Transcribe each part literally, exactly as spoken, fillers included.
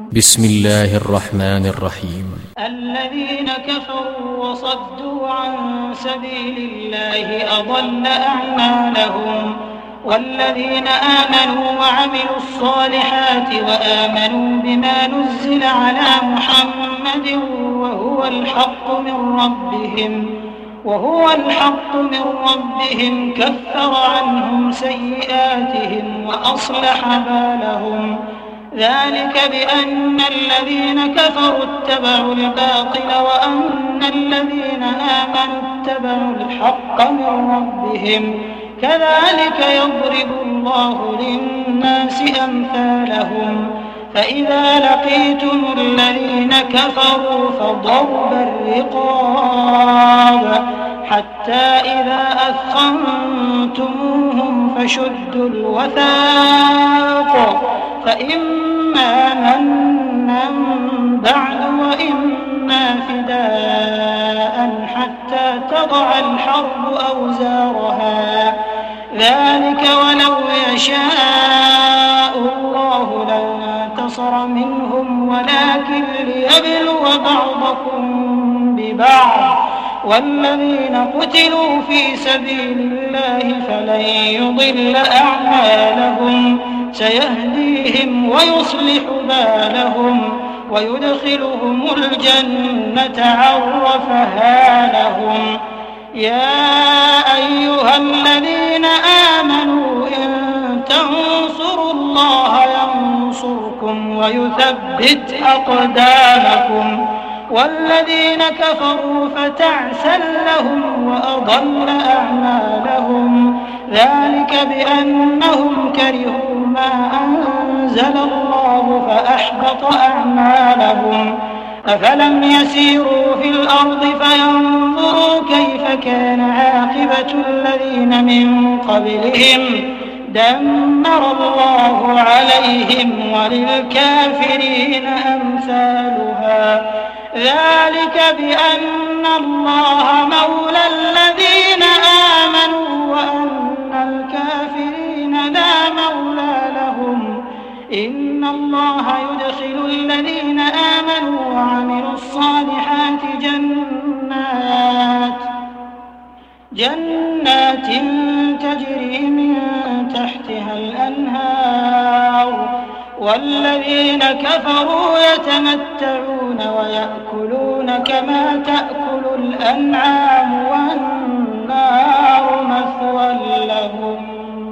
بسم الله الرحمن الرحيم. الذين كفروا وصدوا عن سبيل الله أضل أعمالهم، والذين آمنوا وعملوا الصالحات وآمنوا بما نزل على محمد وهو الحق من ربهم وهو الحق من ربهم كفر عنهم سيئاتهم وأصلح بالهم. ذلك بأن الذين كفروا اتبعوا الباطل وأن الذين آمنوا اتبعوا الحق من ربهم، كذلك يضرب الله للناس أمثالهم. فإذا لقيتم الذين كفروا فضرب الرقاب حتى إذا أثخنتموهم فشدوا الوثاق، فإما منا بعد وإما فداء حتى تضع الحرب أوزارها. ذلك ولو يشاء الله لانتصر منهم ولكن ليبلو بعضكم ببعض، والذين قتلوا في سبيل الله فلن يضل أعمالهم سيهديهم ويصلح بالهم ويدخلهم الجنة عرفها لهم. يا أيها الذين آمنوا إن تنصروا الله ينصركم ويثبت أقدامكم، والذين كفروا فتعسا لهم وأضل أعمالهم. ذلك بأنهم كرهوا ما أنزل الله فأحبط أعمالهم. أفلم يسيروا في الأرض فينظروا كيف كان عاقبة الذين من قبلهم دمر الله عليهم وللكافرين أمثالها. ذلك بأن الله مولى الذين آمنوا وأن الكافرين لا مولى لهم. إن الله يدخل الذين آمنوا وعملوا الصالحات جنات جنات تجري من تحتها الأنهار، والذين كفروا يتمتعون ويأكلون كما تأكل الأنعام والنار مثوى لهم.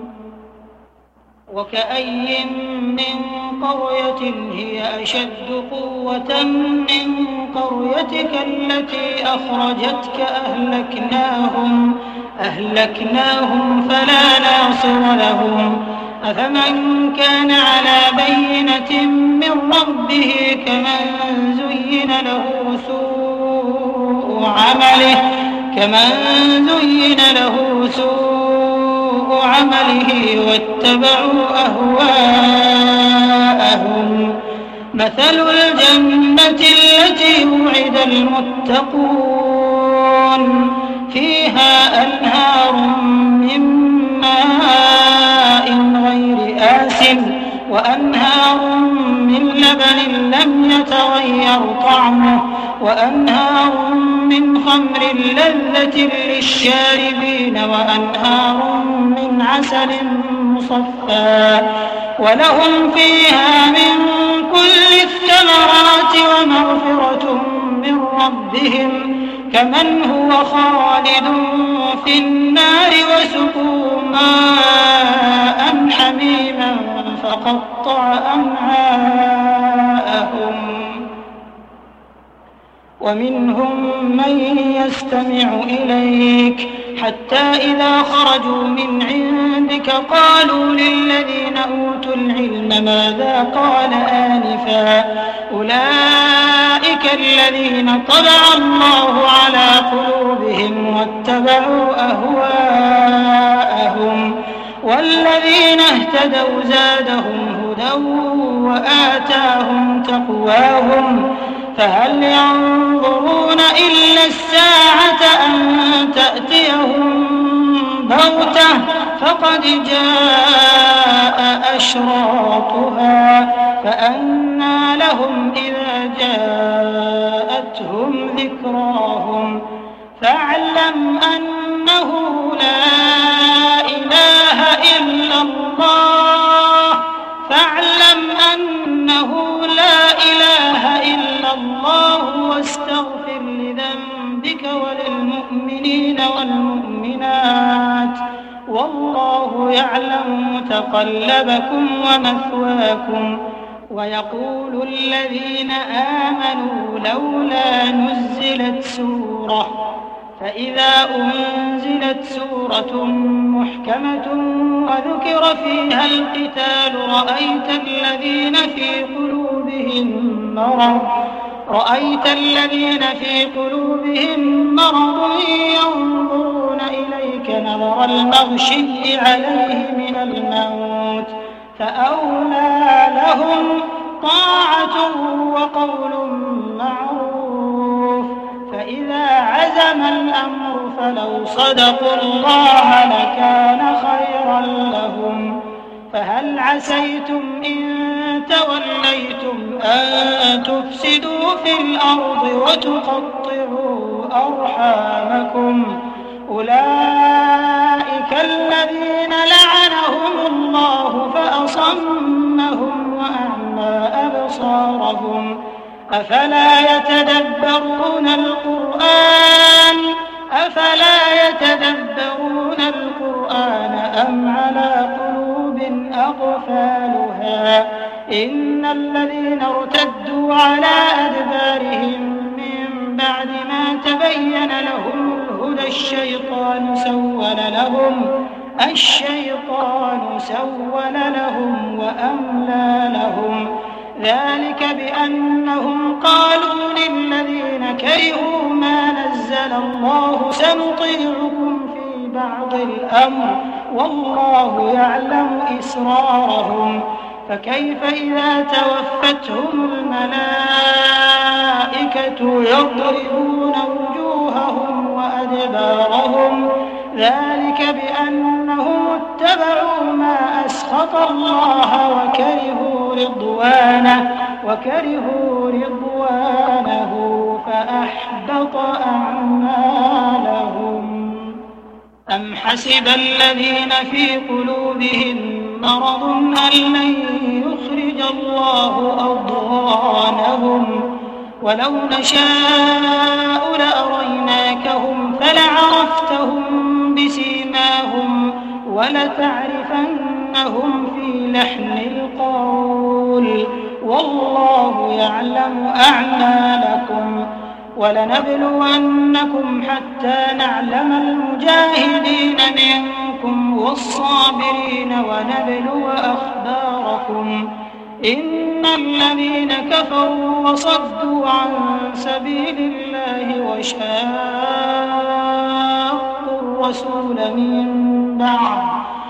وكأي من قرية هي أشد قوة من قريتك التي أخرجتك أهلكناهم أهلكناهم فلا ناصر لهم. أفمن كان على بينة من ربه كمن زين له سوء عمله كمن زين له سوء عمله واتبعوا أهواءهم. مثل الجنة التي وعد المتقون فيها أنهار من ماء غير آسن وأنهار من لبن لم يتغير طعمه وأنهار من خمر لذة للشاربين وأنهار من عسل مصفى ولهم فيها من كل الثمرات ومغفرة من ربهم كمن هو خالد في النار وسقوا ماء حميما فقطع أمعاءهم. ومنهم من يستمع إليك حتى إذا خرجوا من عندك قالوا للذين أوتوا العلم ماذا قال آنفا أولئك الذين طبع الله على قلوبهم واتبعوا أهواءهم. والذين اهتدوا زادهم هدى وآتاهم تقواهم. فهل ينظرون إلا الساعة أن تأتيهم بغتة فقد جاء أشراطها فأنى لهم إذا جاءتهم ذكراهم فاعلم أنه لا إله إلا الله فاعلم أنه لا إله إلا الله واستغفر لذنبك وللمؤمنين والمؤمنات والله يعلم متقلبكم ومثواكم. ويقول الذين آمنوا لولا نزلت سورة فإذا أنزلت سورة محكمة وذكر فيها القتال رأيت الذين في قلوبهم مرض رأيت الذين في قلوبهم مرض ينظرون إليك نظر المغشي عليه من الموت فأولى لهم طاعة وقول معروف فإذا عزم الأمر فلو صدقوا الله لكان خيرا لهم. فهل عسيتم إن توليتم أن تفسدوا في الأرض وتقطعوا أرحامكم أولئك الذين لعنهم الله فأصمهم وأعمى أبصارهم أفلا يتدبرون القرآن أفلا يتدبرون القرآن أم على قلوب أقفالها إن الذين ارتدوا على أدبارهم من بعد ما تبين لهم الهدى الشيطان سول لهم الشيطان سول لهم وأملى لهم ذلك بأنهم قالوا للذين كرهوا ما نزل الله سنطيعكم في بعض الأمر والله يعلم إسرارهم فكيف إذا توفتهم الملائكة يضربون وجوههم وأدبارهم ذلك بأنهم اتبعوا ما أسخط الله وكرهوا رضوانه وكرهوا رضوانه فأحبط أعمالهم. أم حسب الذين في قلوبهم مرض أن لن يخرج الله أضغانهم ولو نشاء لأريناكهم فلعرفتهم بسيماهم ولتعرفنهم في لحن القول والله يعلم أعمالكم. ولنبلونكم حتى نعلم المجاهدين منكم والصابرين ونبلو أخباركم إن الذين كفروا وصدوا عن سبيل الله وشاقوا الرسول من بعد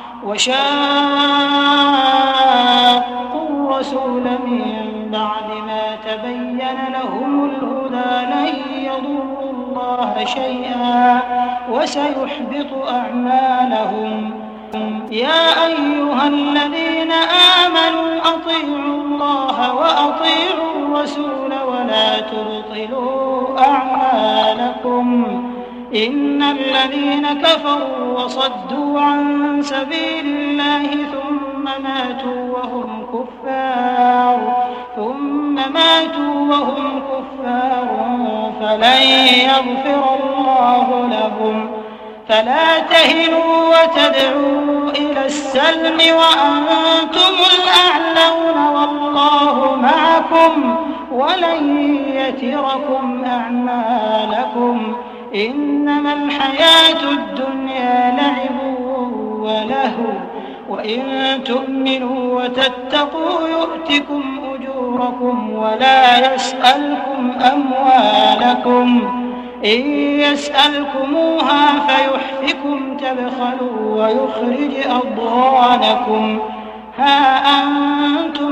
وشاقوا الرسول من بعد ما تبين لهم الهدى لن يضروا الله شيئا وسيحبط أعمالهم. يا أيها الذين آمنوا أطيعوا الله وأطيعوا الرسول ولا تبطلوا أعمالكم إن الذين كفروا وصدوا عن سبيل الله ثم ماتوا وهم كفار ثم ماتوا وهم كفار فلن يغفر الله لهم. فلا تهنوا وتدعوا إلى السلم وأنتم الأعلون والله معكم ولن يتركم أعمالكم إنما الحياة الدنيا لعب ولهو وإن تؤمنوا وتتقوا يؤتكم أجوركم ولا يسألكم أموالكم إن يسألكموها فيحفكم تبخلوا ويخرج أضغانكم ها أنتم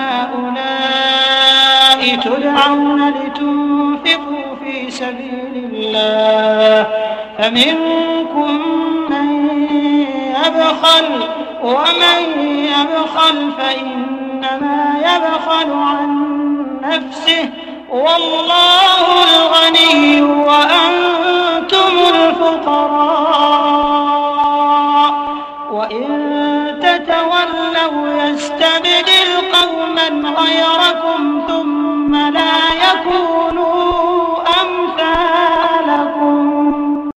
هؤلاء تدعون لتنفقوا في سبيل الله فمنكم من يبخل ومن يبخل فإنما يبخل عن نفسه والله الغني وأنتم الفقراء وإن تتولوا يستبدل قوما غيركم ثم